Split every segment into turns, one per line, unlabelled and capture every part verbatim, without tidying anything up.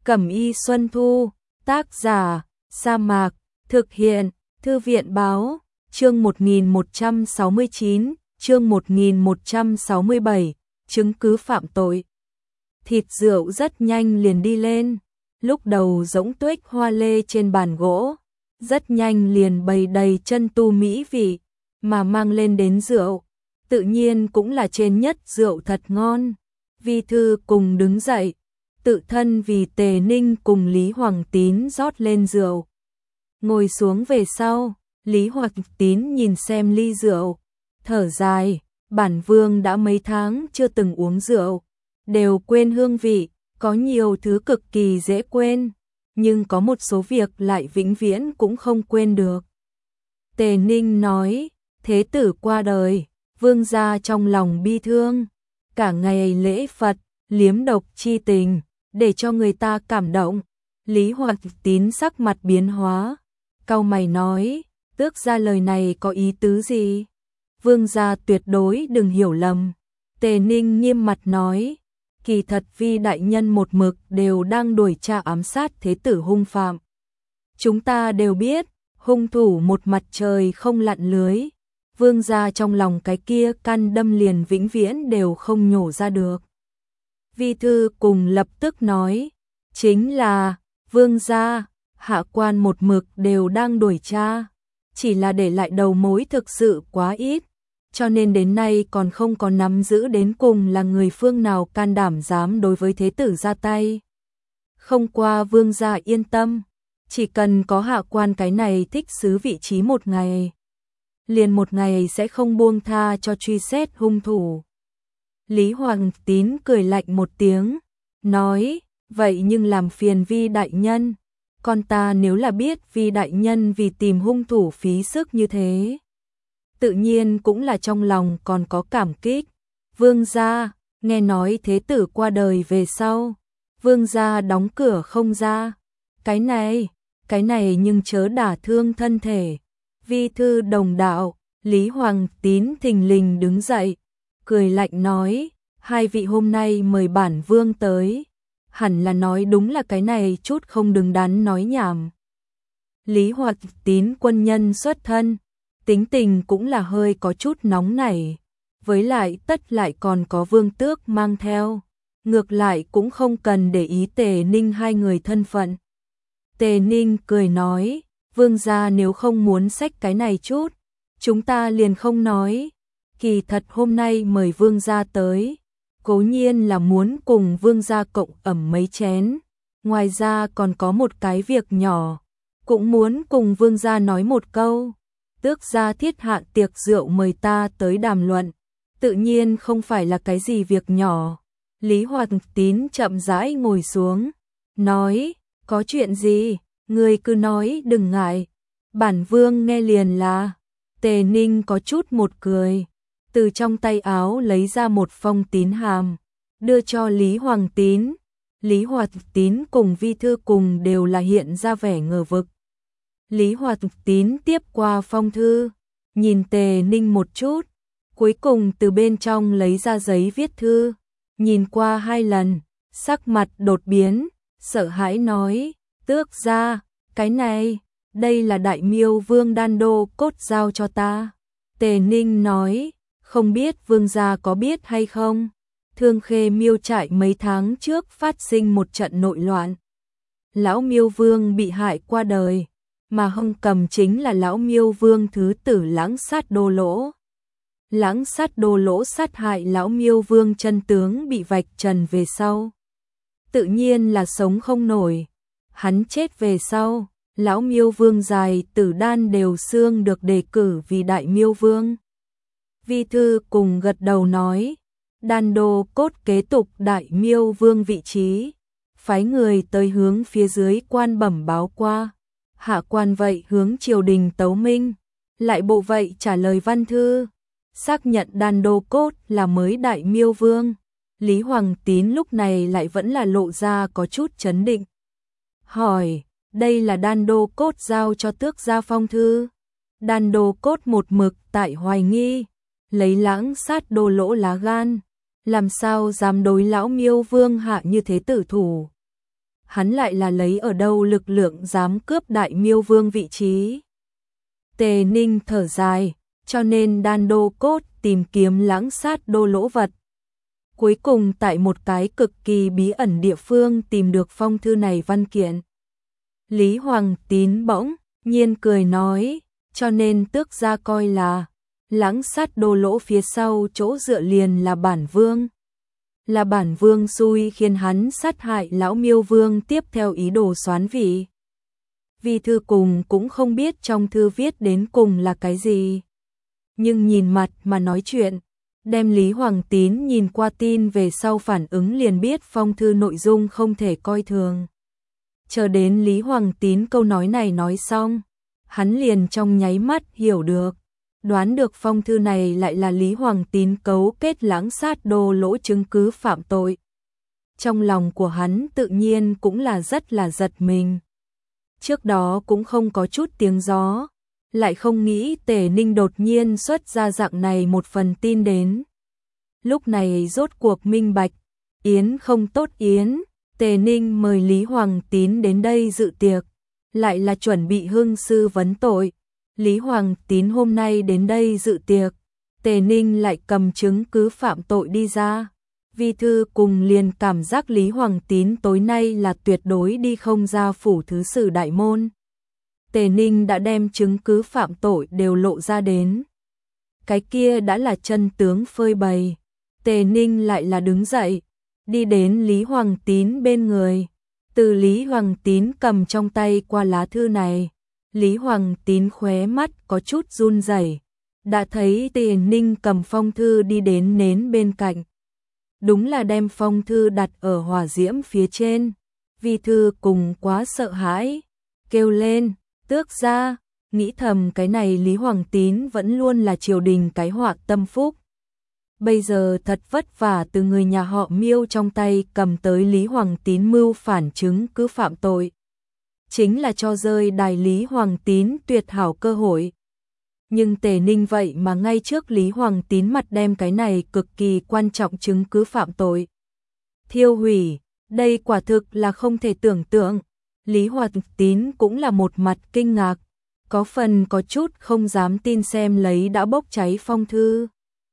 Cẩm y Xuân Thu, tác giả, Sa Mạc, thực hiện, Thư viện báo, chương một nghìn một trăm sáu mươi chín, chương một nghìn một trăm sáu mươi bảy, chứng cứ phạm tội. Thịt rượu rất nhanh liền đi lên, lúc đầu rỗng tuếch hoa lê trên bàn gỗ, rất nhanh liền bày đầy chân tu mỹ vị, mà mang lên đến rượu, tự nhiên cũng là trên nhất rượu thật ngon. Vi Thư cùng đứng dậy, tự thân vì Tề Ninh cùng Lý Hoàng Tín rót lên rượu. Ngồi xuống về sau, Lý Hoàng Tín nhìn xem ly rượu, thở dài, bản vương đã mấy tháng chưa từng uống rượu, đều quên hương vị, có nhiều thứ cực kỳ dễ quên, nhưng có một số việc lại vĩnh viễn cũng không quên được. Tề Ninh nói, thế tử qua đời, vương gia trong lòng bi thương, cả ngày lễ Phật, liếm độc chi tình, để cho người ta cảm động. Lý Hoàng Tín sắc mặt biến hóa, cau mày nói, tước ra lời này có ý tứ gì? Vương gia tuyệt đối đừng hiểu lầm. Tề Ninh nghiêm mặt nói, kỳ thật Vi đại nhân một mực đều đang đuổi tra ám sát thế tử hung phạm. Chúng ta đều biết, hung thủ một mặt trời không lặn lưới, vương gia trong lòng cái kia căn đâm liền vĩnh viễn đều không nhổ ra được. Vi Thư cùng lập tức nói, chính là, vương gia, hạ quan một mực đều đang đuổi tra, chỉ là để lại đầu mối thực sự quá ít, cho nên đến nay còn không có nắm giữ đến cùng là người phương nào can đảm dám đối với thế tử ra tay. Không qua vương gia yên tâm, chỉ cần có hạ quan cái này thích xứ vị trí một ngày, liền một ngày sẽ không buông tha cho truy xét hung thủ. Lý Hoàng Tín cười lạnh một tiếng, nói, vậy nhưng làm phiền Vi đại nhân, con ta nếu là biết Vi đại nhân vì tìm hung thủ phí sức như thế, tự nhiên cũng là trong lòng còn có cảm kích. Vương gia, nghe nói thế tử qua đời về sau, vương gia đóng cửa không ra, cái này, cái này nhưng chớ đả thương thân thể. Vi Thư đồng đạo, Lý Hoàng Tín thình lình đứng dậy, cười lạnh nói, hai vị hôm nay mời bản vương tới, hẳn là nói đúng là cái này chút không đứng đắn nói nhảm. Lý Hoàng Tín quân nhân xuất thân, tính tình cũng là hơi có chút nóng nảy, với lại tất lại còn có vương tước mang theo, ngược lại cũng không cần để ý Tề Ninh hai người thân phận. Tề Ninh cười nói, vương gia nếu không muốn xách cái này chút, chúng ta liền không nói. Kỳ thật hôm nay mời vương gia tới, cố nhiên là muốn cùng vương gia cộng ẩm mấy chén, ngoài ra còn có một cái việc nhỏ, cũng muốn cùng vương gia nói một câu. Tước gia thiết hạ tiệc rượu mời ta tới đàm luận, tự nhiên không phải là cái gì việc nhỏ. Lý Hoàng Tín chậm rãi ngồi xuống, nói, có chuyện gì, người cứ nói đừng ngại, bản vương nghe liền là. Tề Ninh có chút một cười, từ trong tay áo lấy ra một phong tín hàm, đưa cho Lý Hoàng Tín. Lý Hoàng Tín cùng Vi Thư cùng đều là hiện ra vẻ ngờ vực. Lý Hoàng Tín tiếp qua phong thư, nhìn Tề Ninh một chút, cuối cùng từ bên trong lấy ra giấy viết thư, nhìn qua hai lần, sắc mặt đột biến, sợ hãi nói, tước gia, cái này, đây là đại miêu vương đan đô cốt giao cho ta. Tề Ninh nói, không biết vương gia có biết hay không, Thương Khê miêu trại mấy tháng trước phát sinh một trận nội loạn. Lão miêu vương bị hại qua đời, mà hung cầm chính là lão miêu vương thứ tử Lãng Sát Đô Lỗ. Lãng Sát Đô Lỗ sát hại lão miêu vương chân tướng bị vạch trần về sau, tự nhiên là sống không nổi. Hắn chết về sau, lão miêu vương dài tử đan đều xương được đề cử vì đại miêu vương. Vi Thư cùng gật đầu nói, đan đô cốt kế tục đại miêu vương vị trí, phái người tới hướng phía dưới quan bẩm báo qua, hạ quan vậy hướng triều đình tấu minh, lại bộ vậy trả lời văn thư, xác nhận đan đô cốt là mới đại miêu vương. Lý Hoàng Tín lúc này lại vẫn là lộ ra có chút chấn định, hỏi, đây là đan đô cốt giao cho tước gia phong thư? Đan đô cốt một mực tại hoài nghi, lấy Lãng Sát Đô Lỗ lá gan, làm sao dám đối lão miêu vương hạ như thế tử thủ. hắn lại là lấy ở đâu lực lượng dám cướp Đại Miêu Vương vị trí. Tề Ninh thở dài, cho nên Đan Đô Cốt tìm kiếm Lãng Sát Đô lỗ vật. Cuối cùng tại một cái cực kỳ bí ẩn địa phương tìm được phong thư này văn kiện. Lý Hoàng Tín bỗng nhiên cười nói, cho nên tước gia coi là Lãng Sát Đô lỗ phía sau chỗ dựa liền là bản vương. Là bản vương xui khiến hắn sát hại lão Miêu Vương tiếp theo ý đồ soán vị. Vi thư cùng cũng không biết trong thư viết đến cùng là cái gì. Nhưng nhìn mặt mà nói chuyện, đem Lý Hoàng Tín nhìn qua tin về sau phản ứng liền biết phong thư nội dung không thể coi thường. Chờ đến Lý Hoàng Tín câu nói này nói xong, hắn liền trong nháy mắt hiểu được, đoán được phong thư này lại là Lý Hoàng Tín cấu kết Lãng Sát Đô lỗ chứng cứ phạm tội. Trong lòng của hắn tự nhiên cũng là rất là giật mình. Trước đó cũng không có chút tiếng gió, lại không nghĩ Tề Ninh đột nhiên xuất ra dạng này một phần tin đến. Lúc này rốt cuộc minh bạch, yến không tốt yến, Tề Ninh mời Lý Hoàng Tín đến đây dự tiệc, lại là chuẩn bị hương sư vấn tội. Lý Hoàng Tín hôm nay đến đây dự tiệc, Tề Ninh lại cầm chứng cứ phạm tội đi ra. Vi thư cùng liền cảm giác Lý Hoàng Tín tối nay là tuyệt đối đi không ra phủ thứ sử đại môn. Tề Ninh đã đem chứng cứ phạm tội đều lộ ra đến. Cái kia đã là chân tướng phơi bày. Tề Ninh lại là đứng dậy, đi đến Lý Hoàng Tín bên người. Từ Lý Hoàng Tín cầm trong tay qua lá thư này, Lý Hoàng Tín khóe mắt có chút run rẩy. Đã thấy Tề Ninh cầm phong thư đi đến nến bên cạnh. Đúng là đem phong thư đặt ở hỏa diễm phía trên. Vi thư cùng quá sợ hãi, kêu lên, tước gia, nghĩ thầm cái này Lý Hoàng Tín vẫn luôn là triều đình cái họa tâm phúc. Bây giờ thật vất vả từ người nhà họ Miêu trong tay cầm tới Lý Hoàng Tín mưu phản chứng cứ phạm tội. Chính là cho rơi đài Lý Hoàng Tín tuyệt hảo cơ hội. Nhưng Tề Ninh vậy mà ngay trước Lý Hoàng Tín mặt đem cái này cực kỳ quan trọng chứng cứ phạm tội thiêu hủy, đây quả thực là không thể tưởng tượng. Lý Hoàng Tín cũng là một mặt kinh ngạc, có phần có chút không dám tin xem lấy đã bốc cháy phong thư.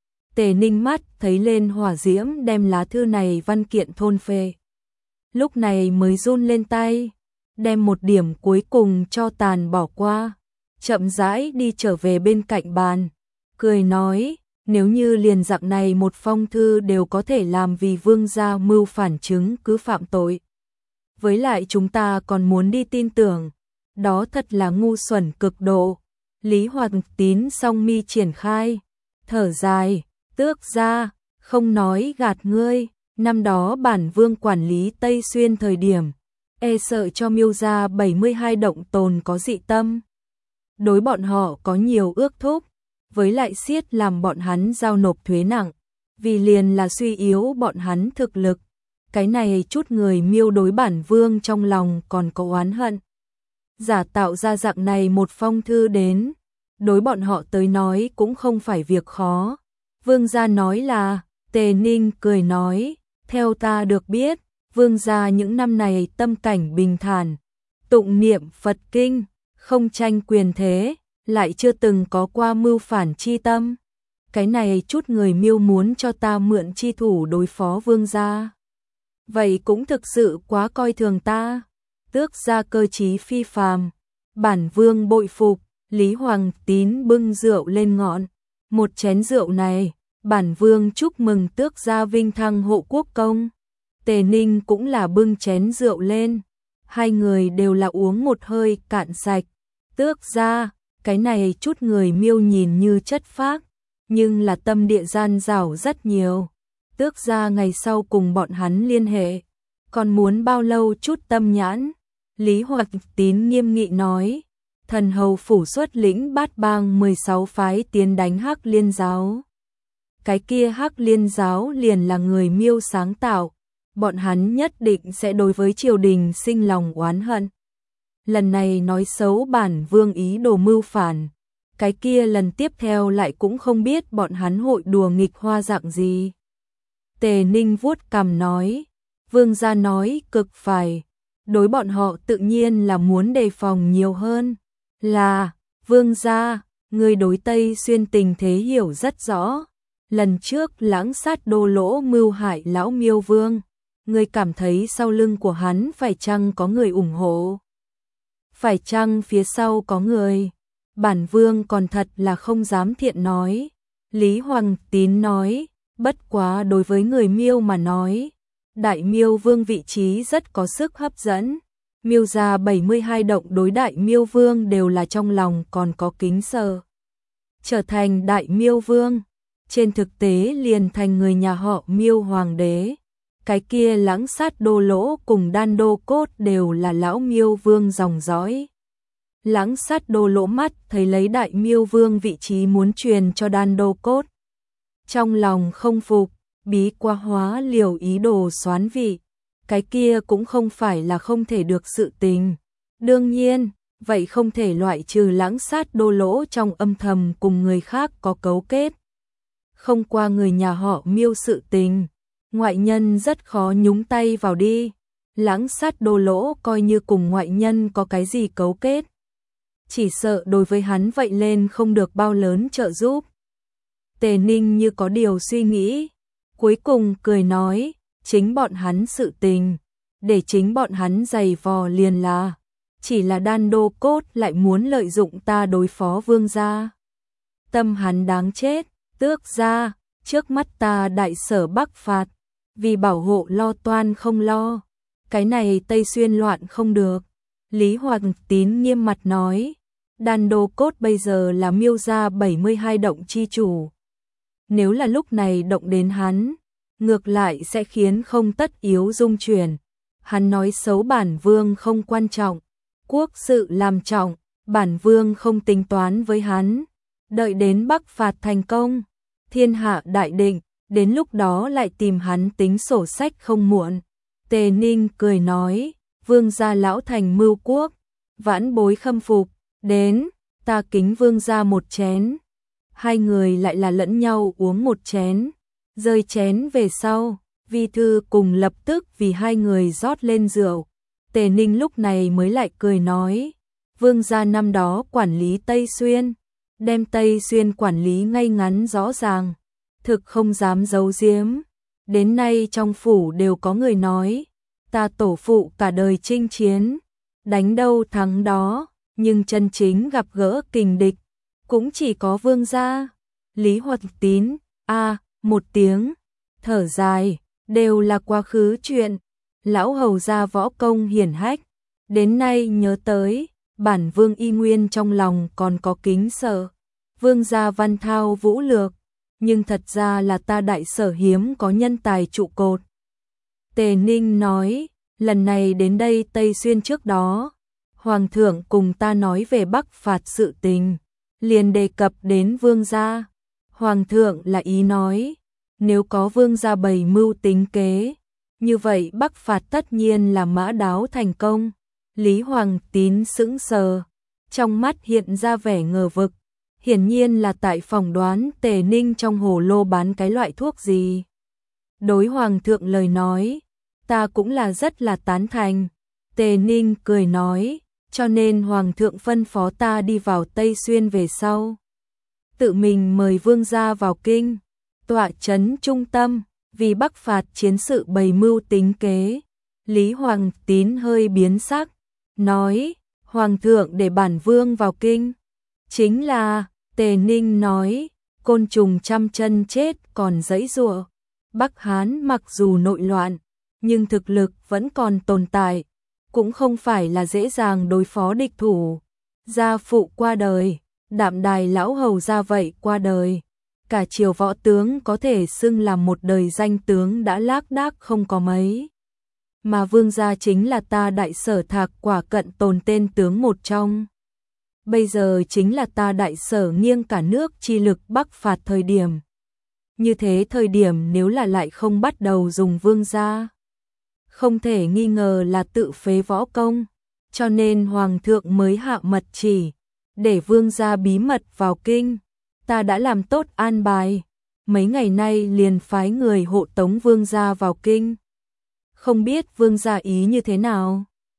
Tề Ninh mắt thấy lên hỏa diễm đem lá thư này văn kiện thôn phệ. Lúc này mới run lên tay, đem một điểm cuối cùng cho tàn bỏ qua, chậm rãi đi trở về bên cạnh bàn, cười nói, nếu như liền dạng này một phong thư đều có thể làm vì vương gia mưu phản chứng cứ phạm tội. Với lại chúng ta còn muốn đi tin tưởng, đó thật là ngu xuẩn cực độ. Lý Hoàng Tín song mi triển khai, thở dài, tước gia, không nói gạt ngươi, năm đó bản vương quản lý Tây Xuyên thời điểm, e sợ cho Miêu gia bảy mươi hai động tồn có dị tâm. Đối bọn họ có nhiều ước thúc, với lại siết làm bọn hắn giao nộp thuế nặng, vì liền là suy yếu bọn hắn thực lực. Cái này chút người Miêu đối bản vương trong lòng còn có oán hận. Giả tạo ra dạng này một phong thư đến, đối bọn họ tới nói cũng không phải việc khó. Vương gia nói là, Tề Ninh cười nói, theo ta được biết, vương gia những năm này tâm cảnh bình thản, tụng niệm Phật kinh, không tranh quyền thế, lại chưa từng có qua mưu phản chi tâm. Cái này chút người Miêu muốn cho ta mượn chi thủ đối phó vương gia. Vậy cũng thực sự quá coi thường ta. Tước gia cơ trí phi phàm, bản vương bội phục. Lý Hoàng Tín bưng rượu lên ngọn. Một chén rượu này, bản vương chúc mừng tước gia vinh thăng hộ quốc công. Tề Ninh cũng là bưng chén rượu lên. Hai người đều là uống một hơi cạn sạch. Tước gia, cái này chút người Miêu nhìn như chất phác, nhưng là tâm địa gian dảo rất nhiều. Tước gia ngày sau cùng bọn hắn liên hệ, còn muốn bao lâu chút tâm nhãn. Lý Hoàng Tín nghiêm nghị nói, thần hầu phủ xuất lĩnh bát bang mười sáu phái tiến đánh Hắc Liên giáo. Cái kia Hắc Liên giáo liền là người Miêu sáng tạo, bọn hắn nhất định sẽ đối với triều đình sinh lòng oán hận. Lần này nói xấu bản vương ý đồ mưu phản, cái kia lần tiếp theo lại cũng không biết bọn hắn hội đùa nghịch hoa dạng gì. Tề Ninh vuốt cằm nói, vương gia nói cực phải, đối bọn họ tự nhiên là muốn đề phòng nhiều hơn. Là, vương gia, người đối Tây Xuyên tình thế hiểu rất rõ. Lần trước lãng sát Đô Lỗ mưu hại lão Miêu Vương, người cảm thấy sau lưng của hắn phải chăng có người ủng hộ? Phải chăng phía sau có người? Bản vương còn thật là không dám thiện nói. Lý Hoàng Tín nói, bất quá đối với người Miêu mà nói, Đại Miêu Vương vị trí rất có sức hấp dẫn. Miêu gia bảy mươi hai động đối Đại Miêu Vương đều là trong lòng còn có kính sợ. Trở thành Đại Miêu Vương, trên thực tế liền thành người nhà họ Miêu hoàng đế. Cái kia lãng sát Đô Lỗ cùng Đan Đô Cốt đều là lão Miêu Vương dòng dõi. Lãng sát Đô Lỗ mắt thấy lấy Đại Miêu Vương vị trí muốn truyền cho Đan Đô Cốt. Trong lòng không phục, bí qua hóa liều ý đồ soán vị. Cái kia cũng không phải là không thể được sự tình. Đương nhiên, vậy không thể loại trừ lãng sát Đô Lỗ trong âm thầm cùng người khác có cấu kết. Không qua người nhà họ Miêu sự tình, ngoại nhân rất khó nhúng tay vào đi. Lãng sát Đô Lỗ coi như cùng ngoại nhân có cái gì cấu kết, chỉ sợ đối với hắn vậy lên không được bao lớn trợ giúp. Tề Ninh như có điều suy nghĩ, cuối cùng cười nói, chính bọn hắn sự tình, để chính bọn hắn giày vò liền là, chỉ là Đan Đô Cốt lại muốn lợi dụng ta đối phó vương gia. Tâm hắn đáng chết, tước gia, trước mắt ta đại sở bắc phạt, vì bảo hộ lo toan không lo, cái này Tây Xuyên loạn không được. Lý Hoàng Tín nghiêm mặt nói, Đan Đô Cốt bây giờ là Miêu gia bảy mươi hai động chi chủ. Nếu là lúc này động đến hắn, ngược lại sẽ khiến không tất yếu dung chuyển. Hắn nói xấu bản vương không quan trọng, quốc sự làm trọng, bản vương không tính toán với hắn. Đợi đến Bắc phạt thành công, thiên hạ đại định, đến lúc đó lại tìm hắn tính sổ sách không muộn. Tề Ninh cười nói, vương gia lão thành mưu quốc, vãn bối khâm phục, đến, ta kính vương gia một chén. Hai người lại là lẫn nhau uống một chén, rơi chén về sau, vi thư cùng lập tức vì hai người rót lên rượu. Tề Ninh lúc này mới lại cười nói, vương gia năm đó quản lý Tây Xuyên, đem Tây Xuyên quản lý ngay ngắn rõ ràng, thực không dám giấu giếm. Đến nay trong phủ đều có người nói, ta tổ phụ cả đời chinh chiến, đánh đâu thắng đó, nhưng chân chính gặp gỡ kình địch, cũng chỉ có vương gia. Lý Hoạt Tín, a một tiếng, thở dài, đều là quá khứ chuyện. Lão hầu gia võ công hiển hách, đến nay nhớ tới, bản vương y nguyên trong lòng còn có kính sợ. Vương gia văn thao vũ lược, nhưng thật ra là ta đại sở hiếm có nhân tài trụ cột. Tề Ninh nói, lần này đến đây Tây Xuyên trước đó, Hoàng thượng cùng ta nói về Bắc phạt sự tình, liền đề cập đến vương gia. Hoàng thượng là ý nói, nếu có vương gia bày mưu tính kế, như vậy Bắc phạt tất nhiên là mã đáo thành công. Lý Hoàng Tín sững sờ, trong mắt hiện ra vẻ ngờ vực, hiển nhiên là tại phỏng đoán Tề Ninh trong hồ lô bán cái loại thuốc gì. Đối Hoàng thượng lời nói, ta cũng là rất là tán thành. Tề Ninh cười nói, cho nên Hoàng thượng phân phó ta đi vào Tây Xuyên về sau, tự mình mời vương gia vào kinh, tọa chấn trung tâm, vì Bắc phạt chiến sự bày mưu tính kế. Lý Hoàng Tín hơi biến sắc, nói, Hoàng thượng để bản vương vào kinh. Chính là, Tề Ninh nói, côn trùng trăm chân chết còn giãy giụa. Bắc Hán mặc dù nội loạn, nhưng thực lực vẫn còn tồn tại, cũng không phải là dễ dàng đối phó địch thủ. Gia phụ qua đời, Đạm Đài lão hầu gia vậy qua đời, cả triều võ tướng có thể xưng là một đời danh tướng đã lác đác không có mấy. Mà vương gia chính là ta đại sở Thạc Quả cận tồn tên tướng một trong. Bây giờ chính là ta đại sở nghiêng cả nước chi lực Bắc phạt thời điểm. Như thế thời điểm nếu là lại không bắt đầu dùng vương gia, không thể nghi ngờ là tự phế võ công, cho nên Hoàng thượng mới hạ mật chỉ, để vương gia bí mật vào kinh. Ta đã làm tốt an bài, mấy ngày nay liền phái người hộ tống vương gia vào kinh. Không biết vương gia ý như thế nào?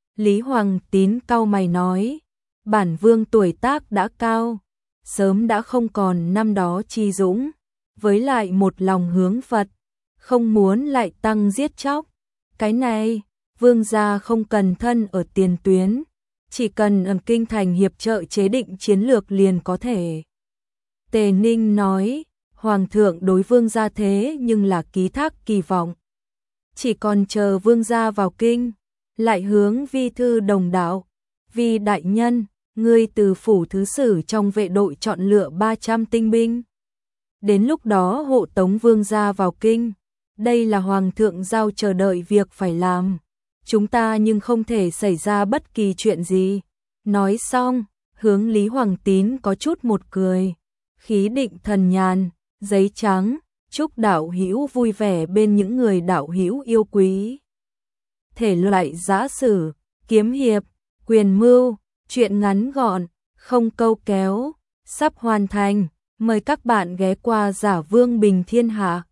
Lý Hoàng Tín cau mày nói, bản vương tuổi tác đã cao, sớm đã không còn năm đó chi dũng, với lại một lòng hướng Phật, không muốn lại tăng giết chóc. Cái này, vương gia không cần thân ở tiền tuyến, chỉ cần ở kinh thành hiệp trợ chế định chiến lược liền có thể. Tề Ninh nói, Hoàng thượng đối vương gia thế nhưng là ký thác kỳ vọng. Chỉ còn chờ vương gia vào kinh, lại hướng vi thư đồng đạo, vi đại nhân, ngươi từ phủ thứ sử trong vệ đội chọn lựa ba trăm tinh binh. Đến lúc đó hộ tống vương gia vào kinh, đây là Hoàng thượng giao chờ đợi việc phải làm. Chúng ta nhưng không thể xảy ra bất kỳ chuyện gì. Nói xong, hướng Lý Hoàng Tín có chút một cười. Khí định thần nhàn, giấy trắng, chúc đạo hữu vui vẻ bên những người đạo hữu yêu quý. Thể loại giã sử, kiếm hiệp, quyền mưu, truyện ngắn gọn, không câu kéo, sắp hoàn thành. Mời các bạn ghé qua Giả Vương Bình Thiên Hạ.